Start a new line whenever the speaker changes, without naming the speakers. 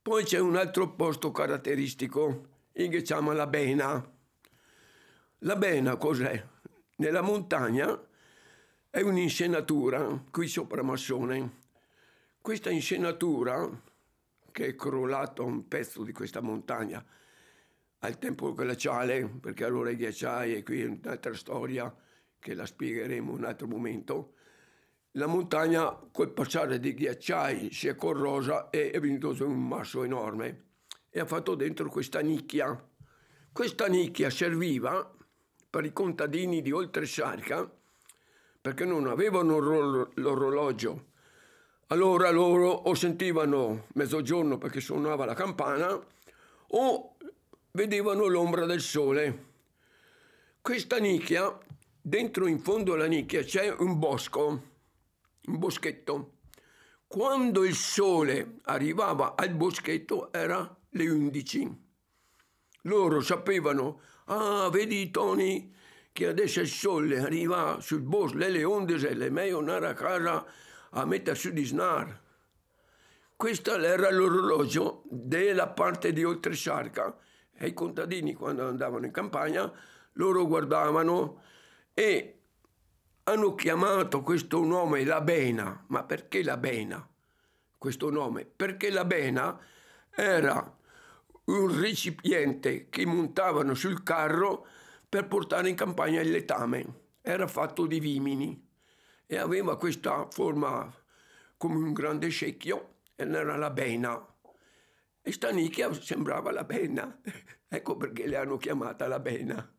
Poi c'è un altro posto caratteristico, che chiama la Bena. La Bena cos'è? Nella montagna è un'insenatura qui sopra Massone. Questa insenatura, che è crollato un pezzo di questa montagna al tempo glaciale, perché allora i ghiacciai, e qui è un'altra storia che la spiegheremo in un altro momento, la montagna col passare dei ghiacciai si è corrosa e è venuto su un masso enorme e ha fatto dentro questa nicchia. Questa nicchia serviva per i contadini di Oltresarca, perché non avevano l'orologio. Allora loro o sentivano mezzogiorno perché suonava la campana o vedevano l'ombra del sole. Questa nicchia, dentro in fondo alla nicchia c'è un bosco, un boschetto. Quando il sole arrivava al boschetto era le 11. Loro sapevano, vedi Tony, che adesso il sole arriva sul bosco, le 11, è meglio andare a casa a mettere su di snar. Questo era l'orologio della parte di Oltresarca e i contadini quando andavano in campagna loro guardavano e hanno chiamato questo nome la Bena. Ma perché la Bena? Questo nome? Perché la Bena era un recipiente che montavano sul carro per portare in campagna il letame. Era fatto di vimini e aveva questa forma come un grande secchio ed era la Bena. E sta nicchia sembrava la Bena. Ecco perché le hanno chiamata la Bena.